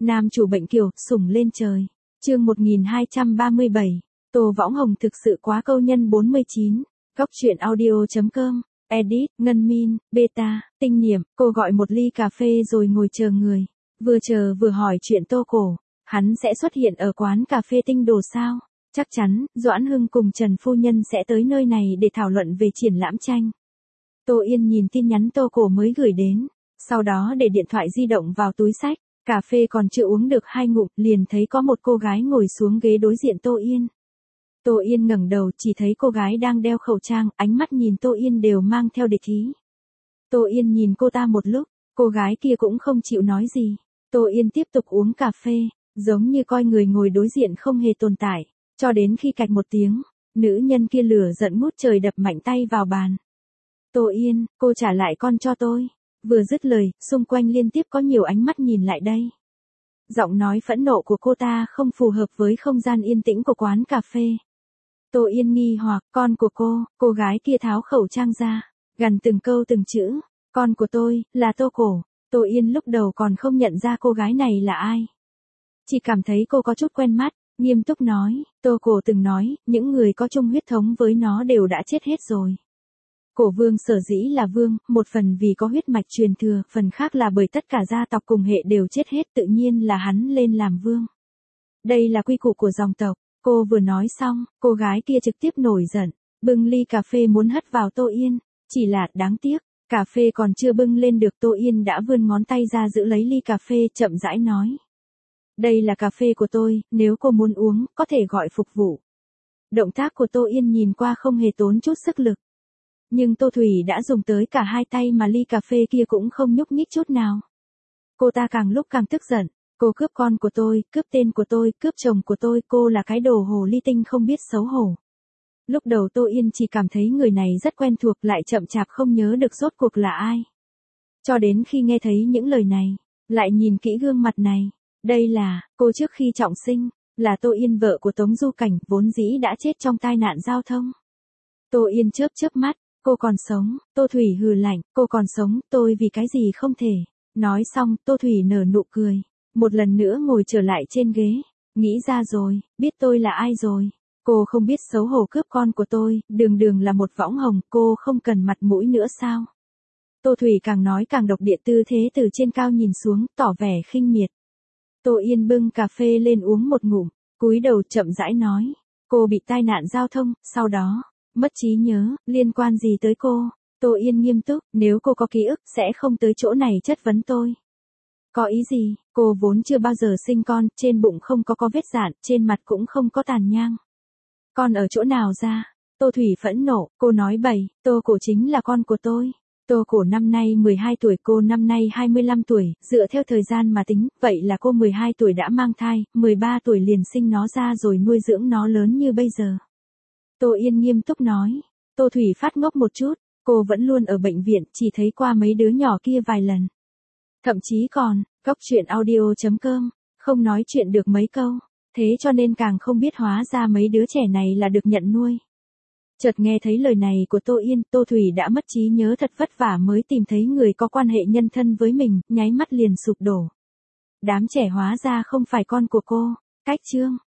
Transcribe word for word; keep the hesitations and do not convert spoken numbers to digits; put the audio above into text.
Nam chủ bệnh kiều, sủng lên trời. Chương một nghìn hai trăm ba mươi bảy. Tô Võng Hồng thực sự quá câu nhân bốn mươi chín. Góc truyện audio chấm com. Edit, Ngân Min, Beta, Tinh Niệm. Cô gọi một ly cà phê rồi ngồi chờ người. Vừa chờ vừa hỏi chuyện Tô Cổ. Hắn sẽ xuất hiện ở quán cà phê Tinh Đồ sao? Chắc chắn, Doãn Hưng cùng Trần Phu Nhân sẽ tới nơi này để thảo luận về triển lãm tranh. Tô Yên nhìn tin nhắn Tô Cổ mới gửi đến. Sau đó để điện thoại di động vào túi xách. Cà phê còn chưa uống được hai ngụm, liền thấy có một cô gái ngồi xuống ghế đối diện Tô Yên. Tô Yên ngẩng đầu, chỉ thấy cô gái đang đeo khẩu trang, ánh mắt nhìn Tô Yên đều mang theo địch ý. Tô Yên nhìn cô ta một lúc, cô gái kia cũng không chịu nói gì. Tô Yên tiếp tục uống cà phê, giống như coi người ngồi đối diện không hề tồn tại, cho đến khi cạch một tiếng, nữ nhân kia lửa giận ngút trời đập mạnh tay vào bàn. Tô Yên, cô trả lại con cho tôi. Vừa dứt lời, xung quanh liên tiếp có nhiều ánh mắt nhìn lại đây. Giọng nói phẫn nộ của cô ta không phù hợp với không gian yên tĩnh của quán cà phê. Tô Yên nghi hoặc, con của cô, cô gái kia tháo khẩu trang ra, gần từng câu từng chữ, con của tôi, là Tô Cổ. Tô Yên lúc đầu còn không nhận ra cô gái này là ai. Chỉ cảm thấy cô có chút quen mắt, nghiêm túc nói, Tô Cổ từng nói, những người có chung huyết thống với nó đều đã chết hết rồi. Cổ vương sở dĩ là vương, một phần vì có huyết mạch truyền thừa, phần khác là bởi tất cả gia tộc cùng hệ đều chết hết, tự nhiên là hắn lên làm vương. Đây là quy củ của dòng tộc. Cô vừa nói xong, cô gái kia trực tiếp nổi giận, bưng ly cà phê muốn hất vào Tô Yên, chỉ là đáng tiếc, cà phê còn chưa bưng lên được Tô Yên đã vươn ngón tay ra giữ lấy ly cà phê, chậm rãi nói. Đây là cà phê của tôi, nếu cô muốn uống, có thể gọi phục vụ. Động tác của Tô Yên nhìn qua không hề tốn chút sức lực. Nhưng Tô Thủy đã dùng tới cả hai tay mà ly cà phê kia cũng không nhúc nhích chút nào. Cô ta càng lúc càng tức giận, cô cướp con của tôi, cướp tên của tôi, cướp chồng của tôi, cô là cái đồ hồ ly tinh không biết xấu hổ. Lúc đầu Tô Yên chỉ cảm thấy người này rất quen thuộc, lại chậm chạp không nhớ được rốt cuộc là ai. Cho đến khi nghe thấy những lời này, lại nhìn kỹ gương mặt này, đây là, cô trước khi trọng sinh, là Tô Yên vợ của Tống Du Cảnh, vốn dĩ đã chết trong tai nạn giao thông. Tô Yên chớp chớp mắt. Cô còn sống, Tô Thủy hừ lạnh, cô còn sống, tôi vì cái gì không thể. Nói xong, Tô Thủy nở nụ cười, một lần nữa ngồi trở lại trên ghế, nghĩ ra rồi, biết tôi là ai rồi. Cô không biết xấu hổ cướp con của tôi, đường đường là một võng hồng, cô không cần mặt mũi nữa sao? Tô Thủy càng nói càng độc địa, tư thế từ trên cao nhìn xuống, tỏ vẻ khinh miệt. Tô Yên bưng cà phê lên uống một ngụm, cúi đầu chậm rãi nói, cô bị tai nạn giao thông, sau đó mất trí nhớ, liên quan gì tới cô? Tô Yên nghiêm túc, nếu cô có ký ức, sẽ không tới chỗ này chất vấn tôi. Có ý gì? Cô vốn chưa bao giờ sinh con, trên bụng không có có vết dạn, trên mặt cũng không có tàn nhang. Con ở chỗ nào ra? Tô Thủy phẫn nộ, cô nói bậy, Tô Cổ chính là con của tôi. Tô Cổ năm nay mười hai tuổi, cô năm nay hai mươi lăm tuổi, dựa theo thời gian mà tính, vậy là cô mười hai tuổi đã mang thai, mười ba tuổi liền sinh nó ra rồi nuôi dưỡng nó lớn như bây giờ. Tô Yên nghiêm túc nói. Tô Thủy phát ngốc một chút, cô vẫn luôn ở bệnh viện, chỉ thấy qua mấy đứa nhỏ kia vài lần. Thậm chí còn, góc truyện audio chấm com, không nói chuyện được mấy câu, thế cho nên càng không biết hóa ra mấy đứa trẻ này là được nhận nuôi. Chợt nghe thấy lời này của Tô Yên, Tô Thủy đã mất trí nhớ, thật vất vả mới tìm thấy người có quan hệ nhân thân với mình, nháy mắt liền sụp đổ. Đám trẻ hóa ra không phải con của cô. Cách chương.